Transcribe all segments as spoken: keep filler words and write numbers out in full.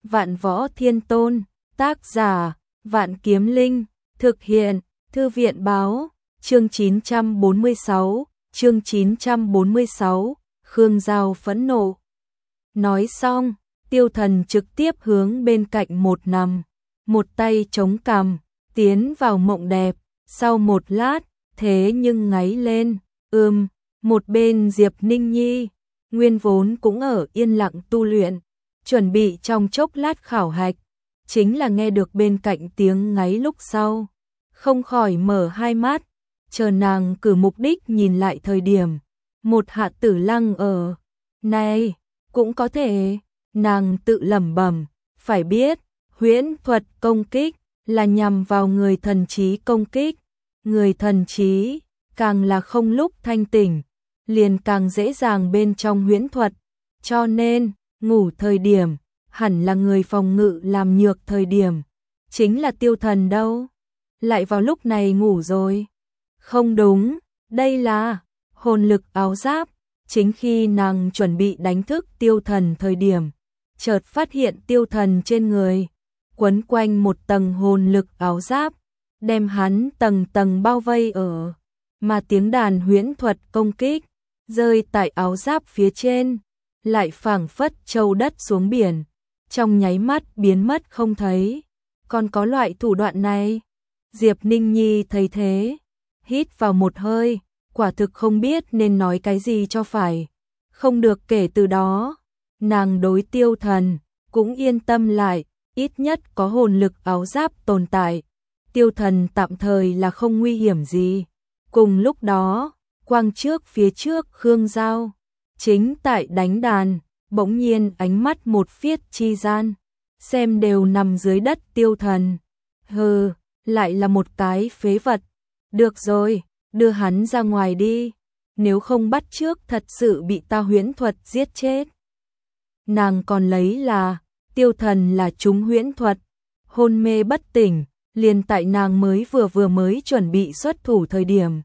Vạn Võ Thiên Tôn, tác giả, Vạn Kiếm Linh, thực hiện, Thư viện báo, chương chín trăm bốn mươi sáu, chương chín trăm bốn mươi sáu, Khương Giao phẫn nộ. Nói xong, Tiêu Thần trực tiếp hướng bên cạnh một nằm, một tay chống cằm, tiến vào mộng đẹp, sau một lát, thế nhưng ngáy lên, ưm, một bên Diệp Ninh Nhi, nguyên vốn cũng ở yên lặng tu luyện, chuẩn bị trong chốc lát khảo hạch, chính là nghe được bên cạnh tiếng ngáy lúc sau, không khỏi mở hai mắt, chờ nàng cử mục đích nhìn lại thời điểm, một Hạ Tử Lăng ở, này, cũng có thể, nàng tự lẩm bẩm, phải biết, huyễn thuật công kích là nhằm vào người thần trí công kích, người thần trí càng là không lúc thanh tỉnh, liền càng dễ dàng bên trong huyễn thuật, cho nên, ngủ thời điểm, hẳn là người phòng ngự làm nhược thời điểm, chính là Tiêu Thần đâu, lại vào lúc này ngủ rồi. Không đúng, đây là hồn lực áo giáp, chính khi nàng chuẩn bị đánh thức Tiêu Thần thời điểm, chợt phát hiện Tiêu Thần trên người quấn quanh một tầng hồn lực áo giáp, đem hắn tầng tầng bao vây ở, mà tiếng đàn huyễn thuật công kích rơi tại áo giáp phía trên, lại phảng phất châu đất xuống biển, trong nháy mắt biến mất không thấy. Còn có loại thủ đoạn này? Diệp Ninh Nhi thấy thế, hít vào một hơi, quả thực không biết nên nói cái gì cho phải. Không được, kể từ đó, nàng đối Tiêu Thần cũng yên tâm lại, ít nhất có hồn lực áo giáp tồn tại, Tiêu Thần tạm thời là không nguy hiểm gì. Cùng lúc đó, quang trước phía trước Khương Giao, chính tại đánh đàn, bỗng nhiên ánh mắt một phiết chi gian, xem đều nằm dưới đất Tiêu Thần. Hừ, lại là một cái phế vật. Được rồi, đưa hắn ra ngoài đi, nếu không bắt trước thật sự bị ta huyễn thuật giết chết. Nàng còn lấy là Tiêu Thần là trúng huyễn thuật, hôn mê bất tỉnh, liền tại nàng mới vừa vừa mới chuẩn bị xuất thủ thời điểm.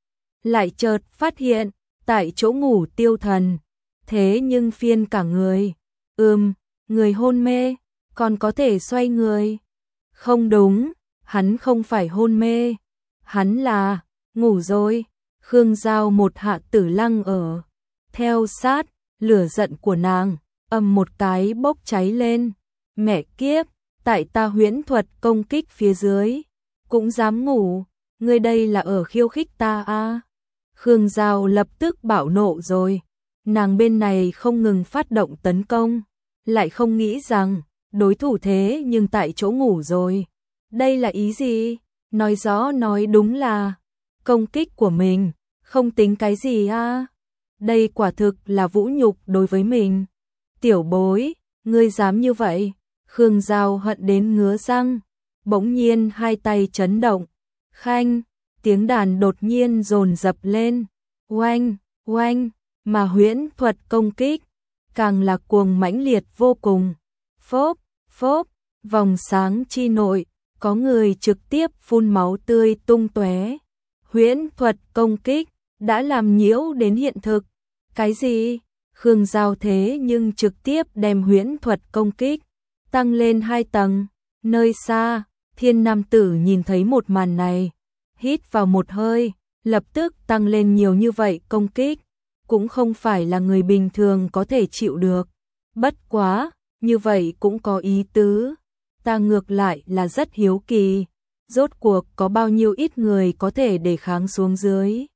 Lại chợt phát hiện, tại chỗ ngủ Tiêu Thần, thế nhưng phiên cả người. Ừm, người hôn mê, còn có thể xoay người. Không đúng, hắn không phải hôn mê, hắn là ngủ rồi. Khương Giao một Hạ Tử Lăng ở, theo sát, lửa giận của nàng, ầm một cái bốc cháy lên. Mẹ kiếp, tại ta huyễn thuật công kích phía dưới, cũng dám ngủ, ngươi đây là ở khiêu khích ta à? Khương Giao lập tức bạo nộ rồi, nàng bên này không ngừng phát động tấn công, lại không nghĩ rằng, đối thủ thế nhưng tại chỗ ngủ rồi. Đây là ý gì? Nói rõ nói đúng là, công kích của mình, không tính cái gì à? Đây quả thực là vũ nhục đối với mình. Tiểu bối, ngươi dám như vậy? Khương Giao hận đến ngứa răng, bỗng nhiên hai tay chấn động, khanh, tiếng đàn đột nhiên dồn dập lên, oanh, oanh, mà huyễn thuật công kích, càng là cuồng mãnh liệt vô cùng, phốp, phốp, vòng sáng chi nội, có người trực tiếp phun máu tươi tung tóe. Huyễn thuật công kích, đã làm nhiễu đến hiện thực, cái gì? Khương Giao thế nhưng trực tiếp đem huyễn thuật công kích tăng lên hai tầng. Nơi xa, Thiên Nam Tử nhìn thấy một màn này, hít vào một hơi, lập tức tăng lên nhiều như vậy công kích, cũng không phải là người bình thường có thể chịu được. Bất quá, như vậy cũng có ý tứ, ta ngược lại là rất hiếu kỳ, rốt cuộc có bao nhiêu ít người có thể để kháng xuống dưới.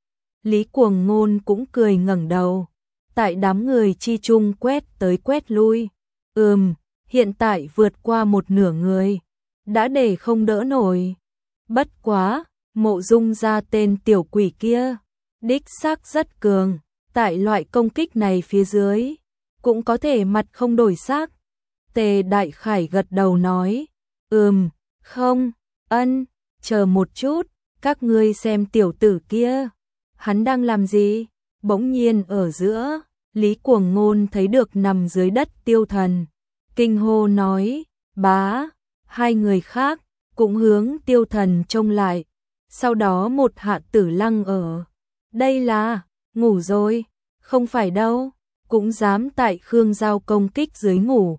Lý Cuồng Ngôn cũng cười ngẩng đầu, tại đám người chi chung quét tới quét lui. Ừm, hiện tại vượt qua một nửa người, đã để không đỡ nổi. Bất quá, Mộ Dung ra tên tiểu quỷ kia, đích xác rất cường, tại loại công kích này phía dưới, cũng có thể mặt không đổi sắc. Tề Đại Khải gật đầu nói, ừm, không, ân, chờ một chút, các ngươi xem tiểu tử kia, hắn đang làm gì? Bỗng nhiên ở giữa, Lý Cuồng Ngôn thấy được nằm dưới đất Tiêu Thần, kinh hô nói, bá, hai người khác cũng hướng Tiêu Thần trông lại, sau đó một Hạ Tử Lăng ở, đây là, ngủ rồi, không phải đâu, cũng dám tại Khương Giao công kích dưới ngủ.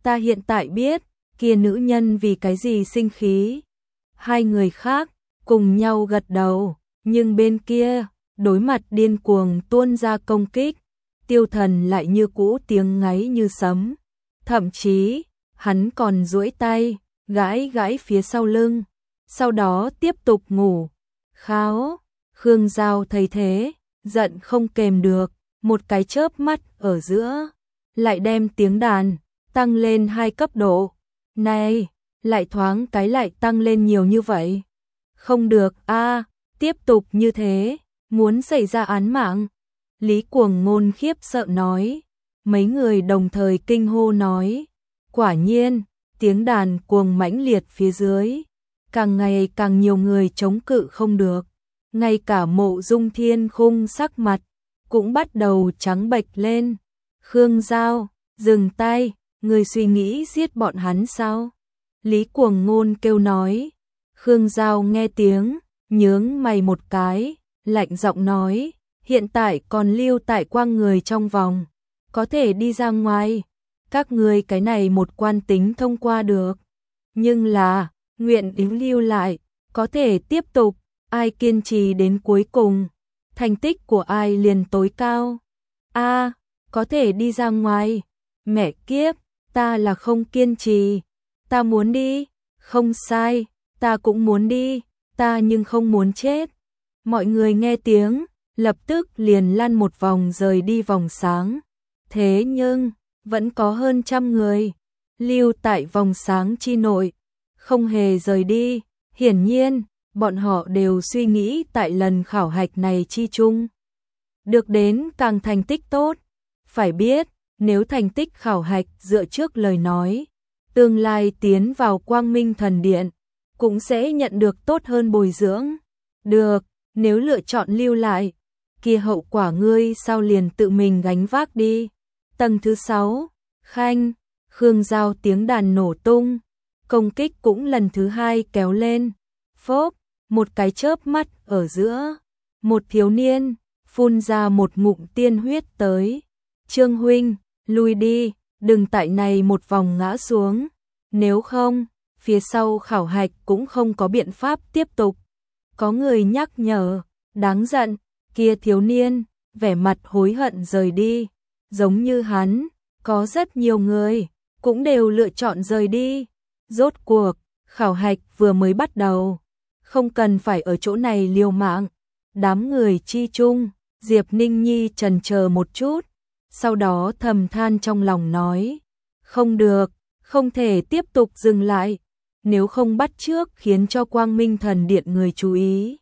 ta hiện tại biết, kia nữ nhân vì cái gì sinh khí. Hai người khác cùng nhau gật đầu, nhưng bên kia, đối mặt điên cuồng tuôn ra công kích, Tiêu Thần lại như cũ tiếng ngáy như sấm. Thậm chí, hắn còn duỗi tay, gãi gãi phía sau lưng, sau đó tiếp tục ngủ. Kháo, Khương Giao thấy thế, giận không kềm được, một cái chớp mắt ở giữa, lại đem tiếng đàn tăng lên hai cấp độ. Này, lại thoáng cái lại tăng lên nhiều như vậy. Không được a, tiếp tục như thế, muốn xảy ra án mạng. Lý Cuồng Ngôn khiếp sợ nói. Mấy người đồng thời kinh hô nói. Quả nhiên, tiếng đàn cuồng mãnh liệt phía dưới, càng ngày càng nhiều người chống cự không được. Ngay cả Mộ Dung Thiên Khung sắc mặt cũng bắt đầu trắng bệch lên. Khương Giao, dừng tay, người suy nghĩ giết bọn hắn sao? Lý Cuồng Ngôn kêu nói. Khương Giao nghe tiếng, nhướng mày một cái, lạnh giọng nói, hiện tại còn lưu tại quang người trong vòng, có thể đi ra ngoài, các người cái này một quan tính thông qua được, nhưng là, nguyện ý lưu lại, có thể tiếp tục, ai kiên trì đến cuối cùng, thành tích của ai liền tối cao. A, có thể đi ra ngoài, mẹ kiếp, ta là không kiên trì, ta muốn đi, không sai, ta cũng muốn đi, ta nhưng không muốn chết. Mọi người nghe tiếng, lập tức liền lăn một vòng rời đi vòng sáng. Thế nhưng, vẫn có hơn trăm người lưu tại vòng sáng chi nội, không hề rời đi. Hiển nhiên, bọn họ đều suy nghĩ tại lần khảo hạch này chi chung được đến càng thành tích tốt. Phải biết, nếu thành tích khảo hạch dựa trước lời nói, tương lai tiến vào Quang Minh Thần Điện, cũng sẽ nhận được tốt hơn bồi dưỡng. Được, nếu lựa chọn lưu lại, kia hậu quả ngươi sao liền tự mình gánh vác đi. Tầng thứ sáu, Khanh, Khương Giao tiếng đàn nổ tung, công kích cũng lần thứ hai kéo lên. Phốp, một cái chớp mắt ở giữa, một thiếu niên phun ra một ngụm tiên huyết tới. Trương huynh, lui đi, đừng tại này một vòng ngã xuống, nếu không, phía sau khảo hạch cũng không có biện pháp tiếp tục. Có người nhắc nhở, đáng giận, kia thiếu niên, vẻ mặt hối hận rời đi, giống như hắn, có rất nhiều người, cũng đều lựa chọn rời đi. Rốt cuộc, khảo hạch vừa mới bắt đầu, không cần phải ở chỗ này liều mạng. Đám người chi chung, Diệp Ninh Nhi chần chờ một chút, sau đó thầm than trong lòng nói, không được, không thể tiếp tục dừng lại, nếu không bắt trước khiến cho Quang Minh Thần Điện người chú ý.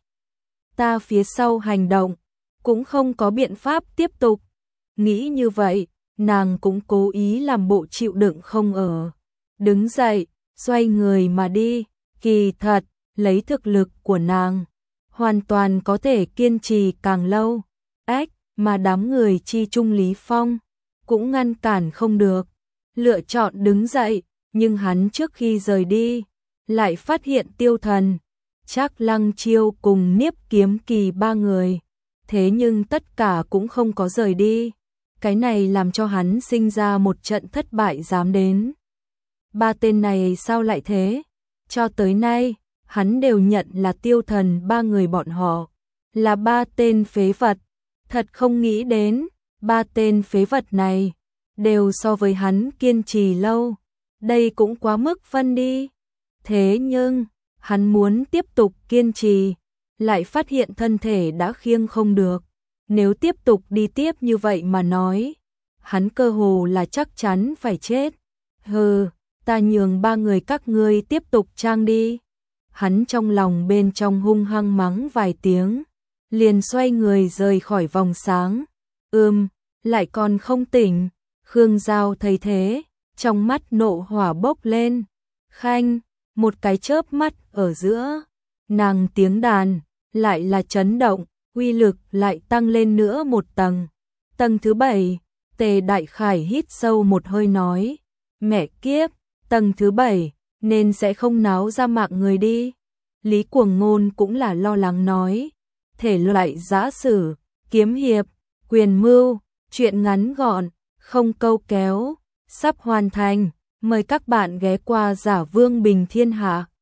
Ta phía sau hành động, cũng không có biện pháp tiếp tục. Nghĩ như vậy, nàng cũng cố ý làm bộ chịu đựng không ở. Đứng dậy, xoay người mà đi, kỳ thật, lấy thực lực của nàng, hoàn toàn có thể kiên trì càng lâu. Ách, mà đám người chi chung Lý Phong, cũng ngăn cản không được. Lựa chọn đứng dậy, nhưng hắn trước khi rời đi, lại phát hiện Tiêu Thần, Trác Lăng Chiêu cùng Niếp Kiếm Kỳ ba người. Thế nhưng tất cả cũng không có rời đi. Cái này làm cho hắn sinh ra một trận thất bại dám đến. Ba tên này sao lại thế? Cho tới nay, hắn đều nhận là Tiêu Thần ba người bọn họ là ba tên phế vật. Thật không nghĩ đến, ba tên phế vật này đều so với hắn kiên trì lâu. Đây cũng quá mức phân đi. Thế nhưng, hắn muốn tiếp tục kiên trì, lại phát hiện thân thể đã khiêng không được. Nếu tiếp tục đi tiếp như vậy mà nói, hắn cơ hồ là chắc chắn phải chết. Hừ, ta nhường ba người các ngươi tiếp tục trang đi. Hắn trong lòng bên trong hung hăng mắng vài tiếng, liền xoay người rời khỏi vòng sáng. Ừm, lại còn không tỉnh. Khương Giao thấy thế, trong mắt nộ hỏa bốc lên. Khanh, một cái chớp mắt ở giữa, nàng tiếng đàn lại là chấn động, uy lực lại tăng lên nữa một tầng. Tầng thứ bảy, Tề Đại Khải hít sâu một hơi nói, mẹ kiếp, tầng thứ bảy nên sẽ không náo ra mạng người đi. Lý Cuồng Ngôn cũng là lo lắng nói, thể loại giã sử, kiếm hiệp, quyền mưu, chuyện ngắn gọn, không câu kéo, sắp hoàn thành, Mời các bạn ghé qua Giả Vương Bình Thiên Hạ.